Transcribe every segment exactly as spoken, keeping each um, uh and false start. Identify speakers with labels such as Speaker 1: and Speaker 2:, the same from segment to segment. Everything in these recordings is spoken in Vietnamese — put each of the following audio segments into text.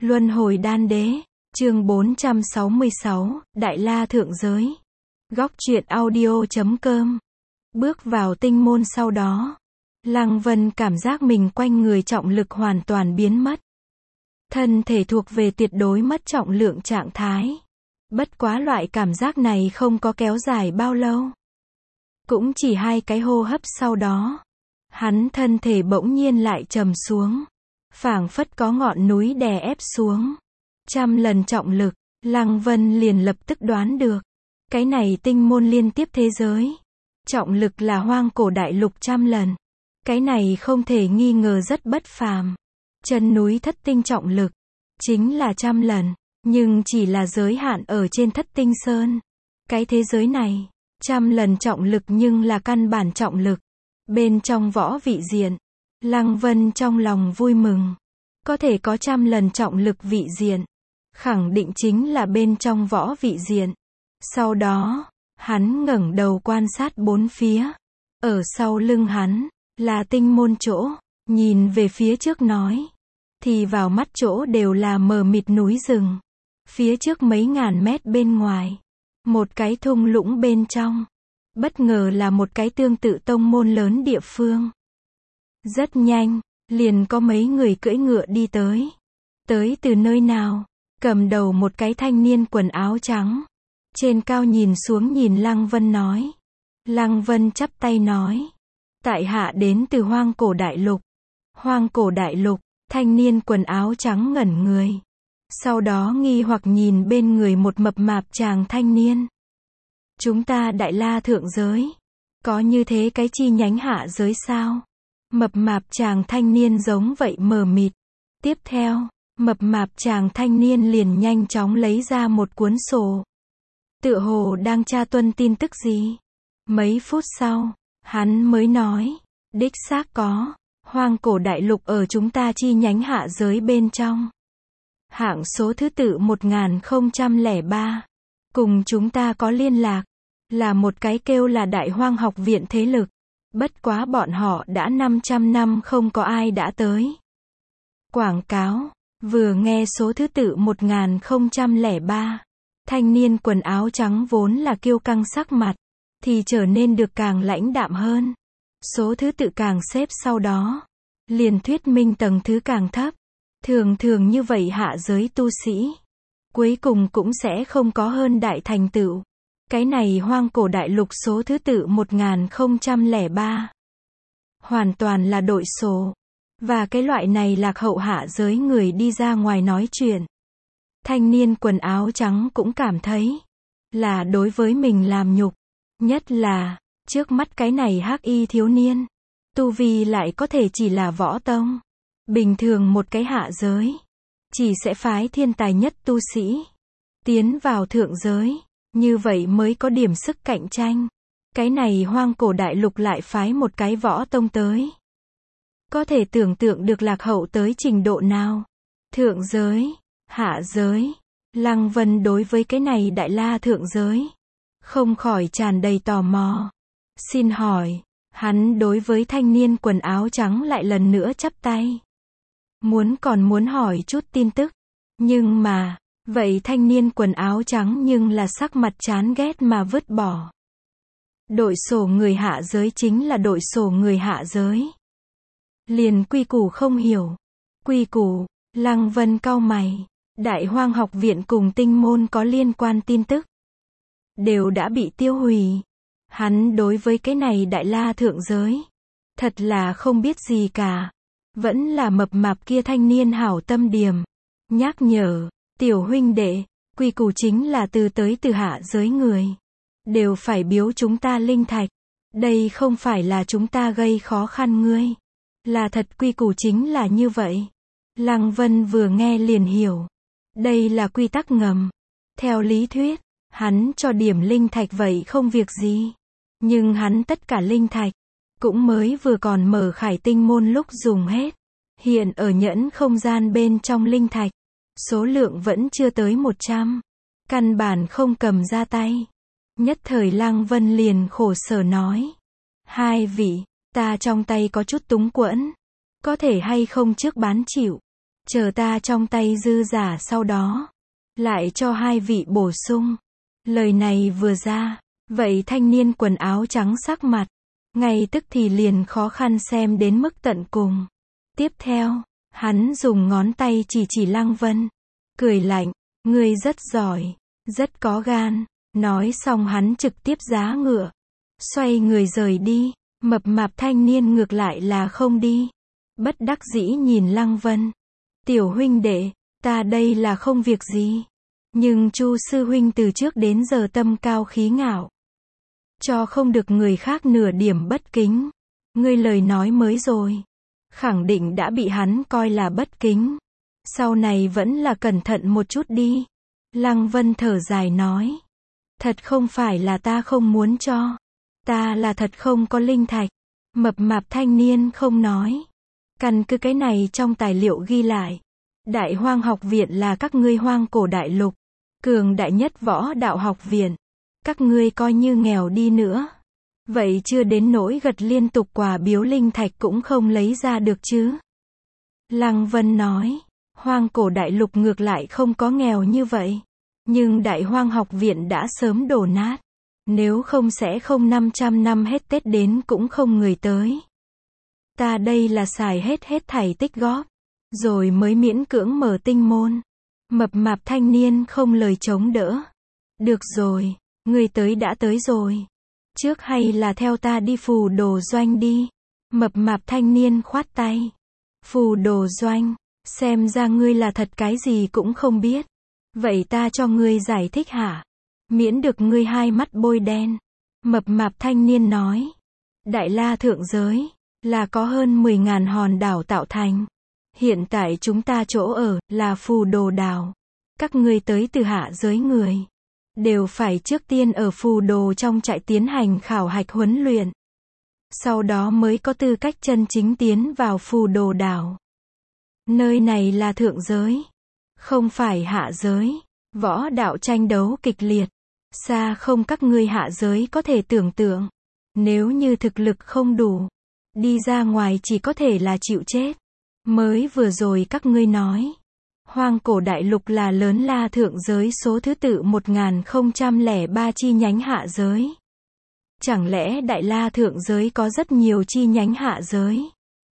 Speaker 1: Luân hồi đan đế, chương bốn trăm sáu mươi sáu, Đại La Thượng Giới. Góc truyện audio chấm com. Bước vào tinh môn sau đó, Lăng Vân cảm giác mình quanh người trọng lực hoàn toàn biến mất. Thân thể thuộc về tuyệt đối mất trọng lượng trạng thái. Bất quá loại cảm giác này không có kéo dài bao lâu. Cũng chỉ hai cái hô hấp sau đó, hắn thân thể bỗng nhiên lại trầm xuống. Phảng phất có ngọn núi đè ép xuống. Trăm lần trọng lực, Lăng Vân liền lập tức đoán được. Cái này tinh môn liên tiếp thế giới. Trọng lực là hoang cổ đại lục trăm lần. Cái này không thể nghi ngờ rất bất phàm. Chân núi thất tinh trọng lực, chính là trăm lần, nhưng chỉ là giới hạn ở trên thất tinh sơn. Cái thế giới này, trăm lần trọng lực nhưng là căn bản trọng lực. Bên trong võ vị diện, Lăng Vân trong lòng vui mừng. Có thể có trăm lần trọng lực vị diện, khẳng định chính là bên trong võ vị diện. Sau đó, hắn ngẩng đầu quan sát bốn phía. Ở sau lưng hắn, là tinh môn chỗ, nhìn về phía trước nói. Thì vào mắt chỗ đều là mờ mịt núi rừng. Phía trước mấy ngàn mét bên ngoài, một cái thung lũng bên trong. Bất ngờ là một cái tương tự tông môn lớn địa phương. Rất nhanh, liền có mấy người cưỡi ngựa đi tới. Tới từ nơi nào? Cầm đầu một cái thanh niên quần áo trắng. Trên cao nhìn xuống nhìn Lăng Vân nói. Lăng Vân chắp tay nói. Tại hạ đến từ hoang cổ đại lục. Hoang cổ đại lục, thanh niên quần áo trắng ngẩn người. Sau đó nghi hoặc nhìn bên người một mập mạp chàng thanh niên. Chúng ta Đại La Thượng Giới. Có như thế cái chi nhánh hạ giới sao? Mập mạp chàng thanh niên giống vậy mờ mịt. Tiếp theo, mập mạp chàng thanh niên liền nhanh chóng lấy ra một cuốn sổ. Tựa hồ đang tra tuân tin tức gì. Mấy phút sau, hắn mới nói. Đích xác có. Hoang cổ đại lục ở chúng ta chi nhánh hạ giới bên trong. Hạng số thứ tự một nghìn không trăm lẻ ba. Cùng chúng ta có liên lạc. Là một cái kêu là Đại Hoang học viện thế lực. Bất quá bọn họ đã năm trăm năm không có ai đã tới. Quảng cáo. Vừa nghe số thứ tự một nghìn không trăm lẻ ba. Thanh niên quần áo trắng vốn là kiêu căng sắc mặt. Thì trở nên được càng lãnh đạm hơn. Số thứ tự càng xếp sau đó. Liền thuyết minh tầng thứ càng thấp. Thường thường như vậy hạ giới tu sĩ. Cuối cùng cũng sẽ không có hơn đại thành tựu. Cái này hoang cổ đại lục số thứ tự một nghìn không trăm lẻ ba. Hoàn toàn là đội sổ. Và cái loại này lạc hậu hạ giới người đi ra ngoài nói chuyện. Thanh niên quần áo trắng cũng cảm thấy. Là đối với mình làm nhục. Nhất là, trước mắt cái này hắc y thiếu niên. Tu vi lại có thể chỉ là võ tông. Bình thường một cái hạ giới. Chỉ sẽ phái thiên tài nhất tu sĩ. Tiến vào thượng giới. Như vậy mới có điểm sức cạnh tranh. Cái này hoang cổ đại lục lại phái một cái võ tông tới. Có thể tưởng tượng được lạc hậu tới trình độ nào. Thượng giới, hạ giới. Lăng Vân đối với cái này Đại La Thượng Giới. Không khỏi tràn đầy tò mò. Xin hỏi, hắn đối với thanh niên quần áo trắng lại lần nữa chắp tay. Muốn còn muốn hỏi chút tin tức. Nhưng mà, vậy thanh niên quần áo trắng nhưng là sắc mặt chán ghét mà vứt bỏ. Đội sổ người hạ giới chính là đội sổ người hạ giới. Liền quy củ không hiểu. Quy củ, Lăng Vân cau mày. Đại Hoang học viện cùng tinh môn có liên quan tin tức. Đều đã bị tiêu hủy. Hắn đối với cái này Đại La Thượng Giới. Thật là không biết gì cả. Vẫn là mập mạp kia thanh niên hảo tâm điềm. Nhắc nhở, tiểu huynh đệ, quy củ chính là từ tới từ hạ giới người. Đều phải biếu chúng ta linh thạch. Đây không phải là chúng ta gây khó khăn ngươi. Là thật quy củ chính là như vậy. Lăng Vân vừa nghe liền hiểu. Đây là quy tắc ngầm. Theo lý thuyết, hắn cho điểm linh thạch vậy không việc gì. Nhưng hắn tất cả linh thạch, cũng mới vừa còn mở khải tinh môn lúc dùng hết. Hiện ở nhẫn không gian bên trong linh thạch. Số lượng vẫn chưa tới một trăm. Căn bản không cầm ra tay. Nhất thời Lăng Vân liền khổ sở nói. Hai vị, ta trong tay có chút túng quẫn. Có thể hay không trước bán chịu. chờ ta trong tay dư giả sau đó, lại cho hai vị bổ sung. Lời này vừa ra, vậy thanh niên quần áo trắng sắc mặt, ngay tức thì liền khó khăn xem đến mức tận cùng. Tiếp theo, hắn dùng ngón tay chỉ chỉ Lăng Vân, cười lạnh, ngươi rất giỏi, rất có gan. Nói xong hắn trực tiếp giá ngựa, xoay người rời đi. Mập mạp thanh niên ngược lại là không đi, bất đắc dĩ nhìn Lăng Vân. Tiểu huynh đệ, ta đây là không việc gì, nhưng Chu sư huynh từ trước đến giờ tâm cao khí ngạo, cho không được người khác nửa điểm bất kính. Ngươi lời nói mới rồi, khẳng định đã bị hắn coi là bất kính. Sau này vẫn là cẩn thận một chút đi. Lăng Vân thở dài nói. Thật không phải là ta không muốn cho. Ta là thật không có linh thạch. Mập mạp thanh niên không nói. Căn cứ cái này trong tài liệu ghi lại. Đại Hoang học viện là các ngươi hoang cổ đại lục cường đại nhất võ đạo học viện. Các ngươi coi như nghèo đi nữa, vậy chưa đến nỗi gật liên tục quà biếu linh thạch cũng không lấy ra được chứ. Lăng Vân nói, hoang cổ đại lục ngược lại không có nghèo như vậy. Nhưng Đại Hoang học viện đã sớm đổ nát. Nếu không sẽ không năm trăm năm hết Tết đến cũng không người tới. Ta đây là xài hết hết thảy tích góp, rồi mới miễn cưỡng mở tinh môn. Mập mạp thanh niên không lời chống đỡ. Được rồi, ngươi tới đã tới rồi. Trước hay là theo ta đi phù đồ doanh đi. Mập mạp thanh niên khoát tay. Phù đồ doanh, xem ra ngươi là thật cái gì cũng không biết. Vậy ta cho ngươi giải thích hả? Miễn được ngươi hai mắt bôi đen. Mập mạp thanh niên nói. Đại La thượng giới, là có hơn mười ngàn hòn đảo tạo thành. Hiện tại chúng ta chỗ ở, là phù đồ đảo. Các ngươi tới từ hạ giới người, đều phải trước tiên ở phù đồ trong trại tiến hành khảo hạch huấn luyện. Sau đó mới có tư cách chân chính tiến vào phù đồ đảo. Nơi này là thượng giới, không phải hạ giới. Võ đạo tranh đấu kịch liệt, xa không các ngươi hạ giới có thể tưởng tượng. Nếu như thực lực không đủ, đi ra ngoài chỉ có thể là chịu chết. Mới vừa rồi các ngươi nói, hoang cổ đại lục là lớn La thượng giới số thứ tự một nghìn không trăm lẻ ba chi nhánh hạ giới. Chẳng lẽ Đại La thượng giới có rất nhiều chi nhánh hạ giới?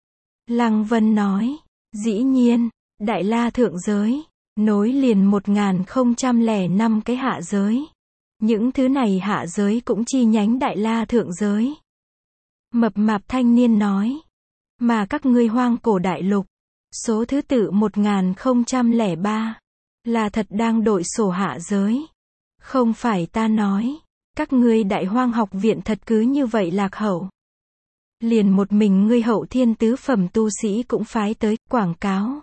Speaker 1: Lăng Vân nói, dĩ nhiên, Đại La thượng giới nối liền một nghìn không trăm lẻ năm cái hạ giới. Những thứ này hạ giới cũng chi nhánh Đại La thượng giới. Mập mạp thanh niên nói, mà các ngươi hoang cổ đại lục, số thứ tự một nghìn không trăm lẻ ba, là thật đang đội sổ hạ giới. Không phải ta nói, các ngươi Đại Hoang học viện thật cứ như vậy lạc hậu. Liền một mình ngươi hậu thiên tứ phẩm tu sĩ cũng phái tới, quảng cáo.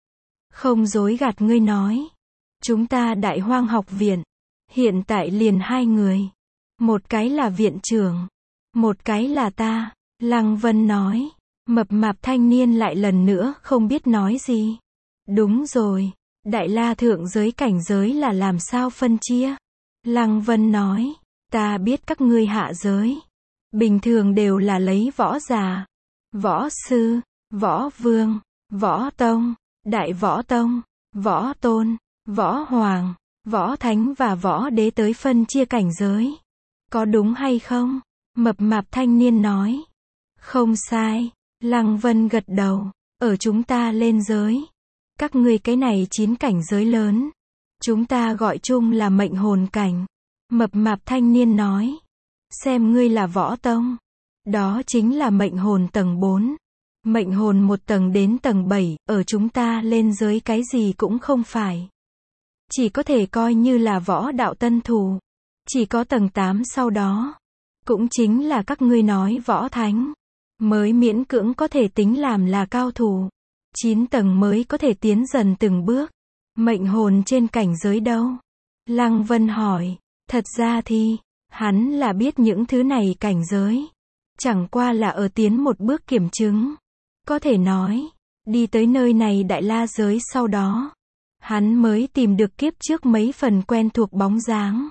Speaker 1: Không dối gạt ngươi nói. Chúng ta Đại Hoang học viện, hiện tại liền hai người. Một cái là viện trưởng, một cái là ta. Lăng Vân nói. Mập mạp thanh niên lại lần nữa không biết nói gì. Đúng rồi, Đại La thượng giới cảnh giới là làm sao phân chia? Lăng Vân nói, ta biết các ngươi hạ giới, bình thường đều là lấy võ giả, võ sư, võ vương, võ tông, đại võ tông, võ tôn, võ hoàng, võ thánh và võ đế tới phân chia cảnh giới. Có đúng hay không? Mập mạp thanh niên nói. Không sai. Lăng Vân gật đầu. Ở chúng ta lên giới, các ngươi cái này chín cảnh giới lớn, chúng ta gọi chung là mệnh hồn cảnh. Mập mạp thanh niên nói. Xem ngươi là võ tông, đó chính là mệnh hồn tầng bốn. Mệnh hồn một tầng đến tầng bảy, ở chúng ta lên giới cái gì cũng không phải. Chỉ có thể coi như là võ đạo tân thủ. Chỉ có tầng tám sau đó, cũng chính là các ngươi nói võ thánh, mới miễn cưỡng có thể tính làm là cao thủ. chín tầng mới có thể tiến dần từng bước. Mệnh hồn trên cảnh giới đâu? Lăng Vân hỏi. Thật ra thì, hắn là biết những thứ này cảnh giới. Chẳng qua là ở tiến một bước kiểm chứng. Có thể nói, đi tới nơi này Đại La giới sau đó, hắn mới tìm được kiếp trước mấy phần quen thuộc bóng dáng.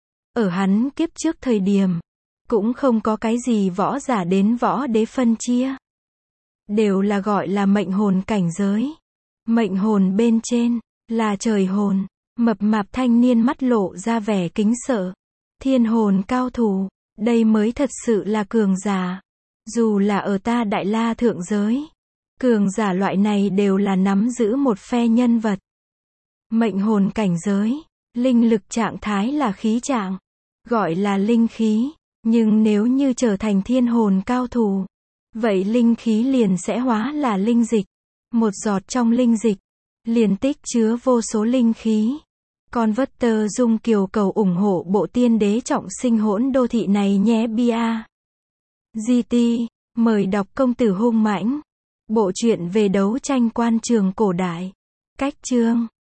Speaker 1: Ở hắn kiếp trước thời điểm, cũng không có cái gì võ giả đến võ đế phân chia. Đều là gọi là mệnh hồn cảnh giới. Mệnh hồn bên trên, là trời hồn. Mập mạp thanh niên mắt lộ ra vẻ kính sợ. Thiên hồn cao thủ, đây mới thật sự là cường giả. Dù là ở ta Đại La thượng giới, cường giả loại này đều là nắm giữ một phe nhân vật. Mệnh hồn cảnh giới, linh lực trạng thái là khí trạng, gọi là linh khí, nhưng nếu như trở thành thiên hồn cao thủ, vậy linh khí liền sẽ hóa là linh dịch. Một giọt trong linh dịch, liền tích chứa vô số linh khí. Con vất tơ dung kiều cầu ủng hộ bộ tiên đế trọng sinh hỗn đô thị này nhé bia. giê tê, mời đọc công tử hung mãnh. Bộ truyện về đấu tranh quan trường cổ đại. Cách chương